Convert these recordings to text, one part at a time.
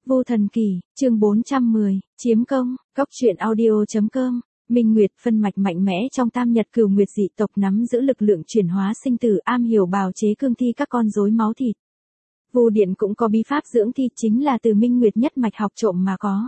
Vô Thần Kỳ, chương 410, chiếm công, góc truyện audio.com. Minh Nguyệt phân mạch mạnh mẽ trong Tam Nhật Cửu Nguyệt dị tộc nắm giữ lực lượng chuyển hóa sinh tử, am hiểu bào chế cương thi các con rối máu thịt. Vô Điện cũng có bí pháp dưỡng thi, chính là từ Minh Nguyệt nhất mạch học trộm mà có.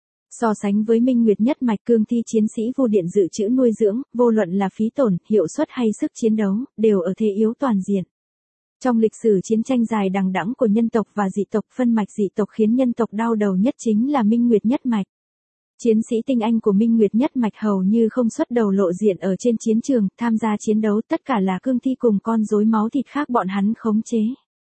So sánh với Minh Nguyệt nhất mạch, cương thi chiến sĩ Vô Điện dự trữ nuôi dưỡng, vô luận là phí tổn, hiệu suất hay sức chiến đấu, đều ở thế yếu toàn diện. Trong lịch sử chiến tranh dài đằng đẵng của nhân tộc và dị tộc, phân mạch dị tộc khiến nhân tộc đau đầu nhất chính là Minh Nguyệt nhất mạch. Chiến sĩ tinh anh của Minh Nguyệt nhất mạch hầu như không xuất đầu lộ diện ở trên chiến trường, tham gia chiến đấu, tất cả là cương thi cùng con rối máu thịt khác bọn hắn khống chế.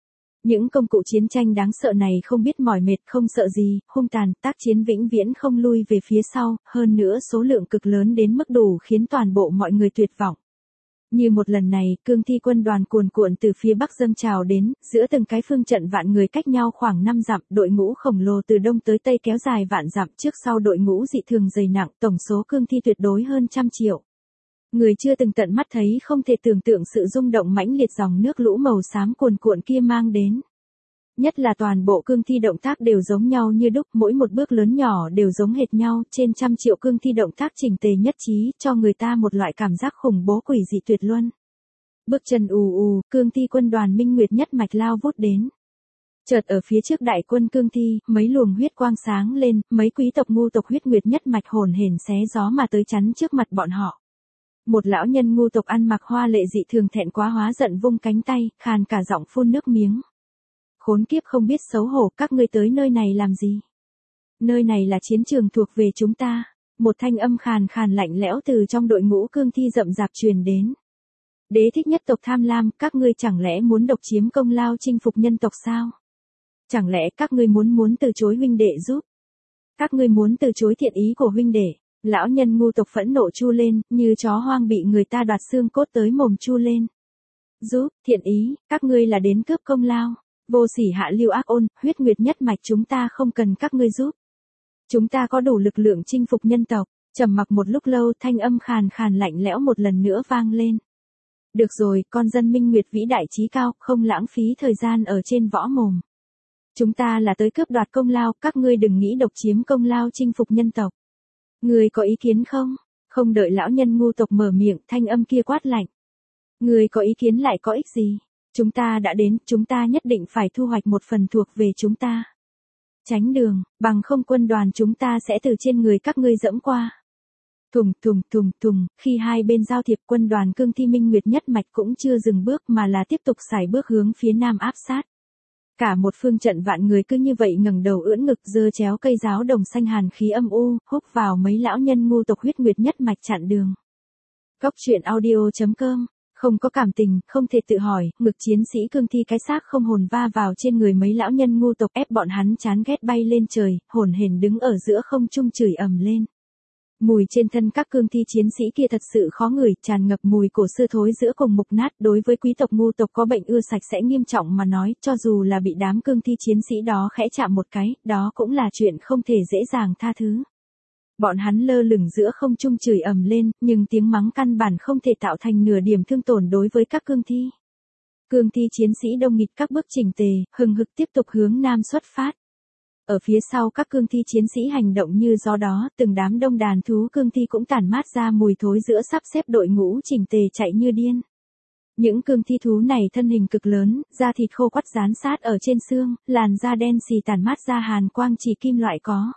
Những công cụ chiến tranh đáng sợ này không biết mỏi mệt, không sợ gì, hung tàn, tác chiến vĩnh viễn không lui về phía sau, hơn nữa số lượng cực lớn đến mức đủ khiến toàn bộ mọi người tuyệt vọng. Như một lần này, cương thi quân đoàn cuồn cuộn từ phía bắc dâng trào đến, giữa từng cái phương trận vạn người cách nhau khoảng 5 dặm, đội ngũ khổng lồ từ đông tới tây kéo dài vạn dặm, trước sau đội ngũ dị thường dày nặng, tổng số cương thi tuyệt đối hơn 100 triệu. Người chưa từng tận mắt thấy không thể tưởng tượng sự rung động mãnh liệt dòng nước lũ màu xám cuồn cuộn kia mang đến. Nhất là toàn bộ cương thi động tác đều giống nhau như đúc, mỗi một bước lớn nhỏ đều giống hệt nhau, trên 100 triệu cương thi động tác chỉnh tề nhất trí, cho người ta một loại cảm giác khủng bố quỷ dị tuyệt luân. Bước chân ù ù, cương thi quân đoàn Minh Nguyệt nhất mạch lao vút đến. Chợt ở phía trước đại quân cương thi, mấy luồng huyết quang sáng lên, mấy quý tộc ngu tộc huyết nguyệt nhất mạch hồn hển xé gió mà tới chắn trước mặt bọn họ. Một lão nhân ngu tộc ăn mặc hoa lệ dị thường thẹn quá hóa giận vung cánh tay, khàn cả giọng phun nước miếng. Khốn kiếp không biết xấu hổ, các ngươi tới nơi này làm gì? Nơi này là chiến trường thuộc về chúng ta. Một thanh âm khàn khàn lạnh lẽo từ trong đội ngũ cương thi rậm rạp truyền đến. Đế thích nhất tộc tham lam, các ngươi chẳng lẽ muốn độc chiếm công lao chinh phục nhân tộc sao? Chẳng lẽ các ngươi muốn từ chối huynh đệ giúp? Các ngươi muốn từ chối thiện ý của huynh đệ? Lão nhân ngu tộc phẫn nộ chu lên, như chó hoang bị người ta đoạt xương cốt tới mồm chu lên. Giúp, thiện ý, các ngươi là đến cướp công lao. Vô sỉ hạ lưu ác ôn, huyết nguyệt nhất mạch chúng ta không cần các ngươi giúp. Chúng ta có đủ lực lượng chinh phục nhân tộc. Trầm mặc một lúc lâu, thanh âm khàn khàn lạnh lẽo một lần nữa vang lên. Được rồi, con dân Minh Nguyệt vĩ đại trí cao, không lãng phí thời gian ở trên võ mồm. Chúng ta là tới cướp đoạt công lao, các ngươi đừng nghĩ độc chiếm công lao chinh phục nhân tộc. Ngươi có ý kiến không? Không đợi lão nhân ngu tộc mở miệng, thanh âm kia quát lạnh. Ngươi có ý kiến lại có ích gì? Chúng ta đã đến, chúng ta nhất định phải thu hoạch một phần thuộc về chúng ta. Tránh đường, bằng không quân đoàn chúng ta sẽ từ trên người các ngươi dẫm qua. Thùng thùng thùng thùng, khi hai bên giao thiệp, quân đoàn cương thi Minh Nguyệt nhất mạch cũng chưa dừng bước mà là tiếp tục sải bước hướng phía nam áp sát. Cả một phương trận vạn người cứ như vậy ngẩng đầu ưỡn ngực, giơ chéo cây giáo đồng xanh hàn khí âm u, húc vào mấy lão nhân ngu tộc huyết nguyệt nhất mạch chặn đường. Góc truyện audio.com. Không có cảm tình, không thể tự hỏi, ngực chiến sĩ cương thi cái xác không hồn va vào trên người mấy lão nhân ngu tộc, ép bọn hắn chán ghét bay lên trời, hồn hển đứng ở giữa không trung chửi ầm lên. Mùi trên thân các cương thi chiến sĩ kia thật sự khó ngửi, tràn ngập mùi cổ xưa thối giữa cùng mục nát. Đối với quý tộc ngu tộc có bệnh ưa sạch sẽ nghiêm trọng mà nói, cho dù là bị đám cương thi chiến sĩ đó khẽ chạm một cái, đó cũng là chuyện không thể dễ dàng tha thứ. Bọn hắn lơ lửng giữa không trung chửi ầm lên, nhưng tiếng mắng căn bản không thể tạo thành nửa điểm thương tổn đối với các cương thi. Cương thi chiến sĩ đông nghịt các bước chỉnh tề, hừng hực tiếp tục hướng nam xuất phát. Ở phía sau các cương thi chiến sĩ hành động như gió đó, từng đám đông đàn thú cương thi cũng tản mát ra mùi thối giữa sắp xếp đội ngũ chỉnh tề chạy như điên. Những cương thi thú này thân hình cực lớn, da thịt khô quắt dán sát ở trên xương, làn da đen xì tản mát ra hàn quang chỉ kim loại có.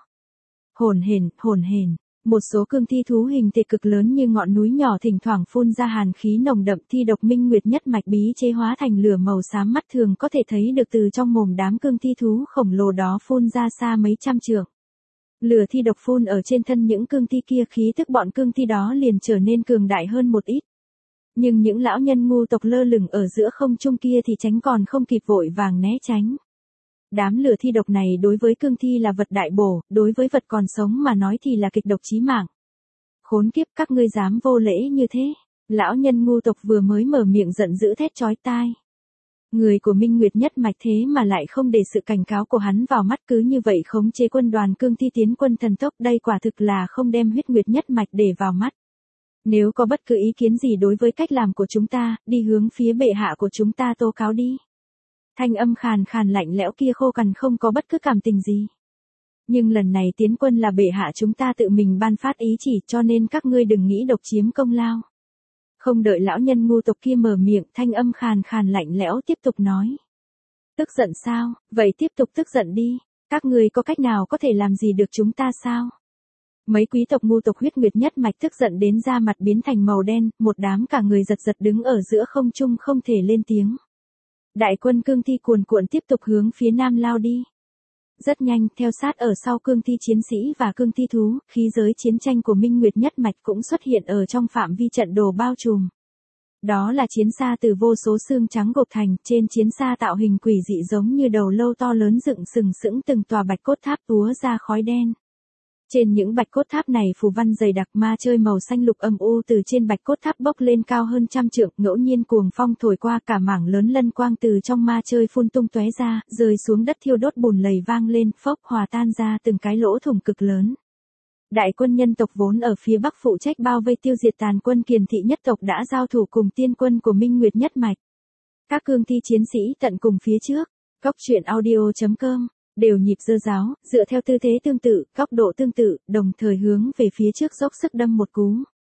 Hồn hển, một số cương thi thú hình thể cực lớn như ngọn núi nhỏ thỉnh thoảng phun ra hàn khí nồng đậm, thi độc Minh Nguyệt nhất mạch bí chế hóa thành lửa màu xám, mắt thường có thể thấy được từ trong mồm đám cương thi thú khổng lồ đó phun ra xa mấy trăm trượng. Lửa thi độc phun ở trên thân những cương thi kia, khí tức bọn cương thi đó liền trở nên cường đại hơn một ít. Nhưng những lão nhân ngu tộc lơ lửng ở giữa không trung kia thì tránh còn không kịp, vội vàng né tránh. Đám lửa thi độc này đối với cương thi là vật đại bổ, đối với vật còn sống mà nói thì là kịch độc chí mạng. Khốn kiếp, các ngươi dám vô lễ như thế. Lão nhân ngu tộc vừa mới mở miệng giận dữ thét chói tai. Người của Minh Nguyệt nhất mạch thế mà lại không để sự cảnh cáo của hắn vào mắt, cứ như vậy khống chế quân đoàn cương thi tiến quân thần tốc, đây quả thực là không đem huyết nguyệt nhất mạch để vào mắt. Nếu có bất cứ ý kiến gì đối với cách làm của chúng ta, đi hướng phía bệ hạ của chúng ta tố cáo đi. Thanh âm khàn khàn lạnh lẽo kia khô cằn không có bất cứ cảm tình gì. Nhưng lần này tiến quân là bệ hạ chúng ta tự mình ban phát ý chỉ, cho nên các ngươi đừng nghĩ độc chiếm công lao. Không đợi lão nhân ngu tộc kia mở miệng, thanh âm khàn khàn lạnh lẽo tiếp tục nói. Tức giận sao, vậy tiếp tục tức giận đi, các ngươi có cách nào có thể làm gì được chúng ta sao? Mấy quý tộc ngu tộc huyết nguyệt nhất mạch tức giận đến da mặt biến thành màu đen, một đám cả người giật giật đứng ở giữa không trung không thể lên tiếng. Đại quân cương thi cuồn cuộn tiếp tục hướng phía nam lao đi. Rất nhanh, theo sát ở sau cương thi chiến sĩ và cương thi thú, khí giới chiến tranh của Minh Nguyệt nhất mạch cũng xuất hiện ở trong phạm vi trận đồ bao trùm. Đó là chiến xa từ vô số xương trắng gộp thành, trên chiến xa tạo hình quỷ dị giống như đầu lâu to lớn dựng sừng sững từng tòa bạch cốt tháp túa ra khói đen. Trên những bạch cốt tháp này phù văn dày đặc ma chơi màu xanh lục âm u từ trên bạch cốt tháp bốc lên cao hơn 100 trượng, ngẫu nhiên cuồng phong thổi qua cả mảng lớn lân quang từ trong ma chơi phun tung tóe ra, rơi xuống đất thiêu đốt bùn lầy vang lên, phốc hòa tan ra từng cái lỗ thủng cực lớn. Đại quân nhân tộc vốn ở phía bắc phụ trách bao vây tiêu diệt tàn quân Kiền thị nhất tộc đã giao thủ cùng tiên quân của Minh Nguyệt nhất mạch. Các cương thi chiến sĩ tận cùng phía trước, Cốc truyện audio.com đều nhịp giơ giáo, dựa theo tư thế tương tự, góc độ tương tự, đồng thời hướng về phía trước dốc sức đâm một cú.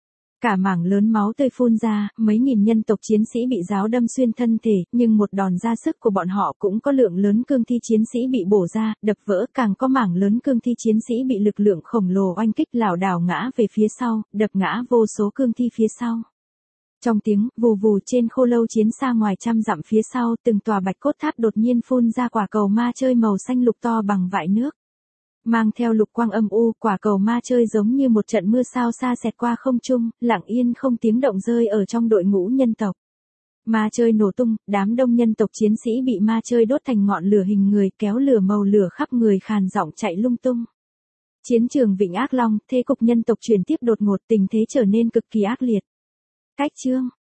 Cả mảng lớn máu tươi phun ra, mấy nghìn nhân tộc chiến sĩ bị giáo đâm xuyên thân thể, nhưng một đòn ra sức của bọn họ cũng có lượng lớn cương thi chiến sĩ bị bổ ra, đập vỡ, càng có mảng lớn cương thi chiến sĩ bị lực lượng khổng lồ oanh kích lảo đảo ngã về phía sau, đập ngã vô số cương thi phía sau. Trong tiếng vù vù trên khô lâu chiến xa ngoài trăm dặm phía sau, từng tòa bạch cốt tháp đột nhiên phun ra quả cầu ma chơi màu xanh lục to bằng vại nước. Mang theo lục quang âm u, quả cầu ma chơi giống như một trận mưa sao xa xẹt qua không trung, lặng yên không tiếng động rơi ở trong đội ngũ nhân tộc. Ma chơi nổ tung, đám đông nhân tộc chiến sĩ bị ma chơi đốt thành ngọn lửa hình người, kéo lửa màu lửa khắp người khàn giọng chạy lung tung. Chiến trường Vịnh Ác Long, thế cục nhân tộc chuyển tiếp đột ngột, tình thế trở nên cực kỳ ác liệt. Cách chương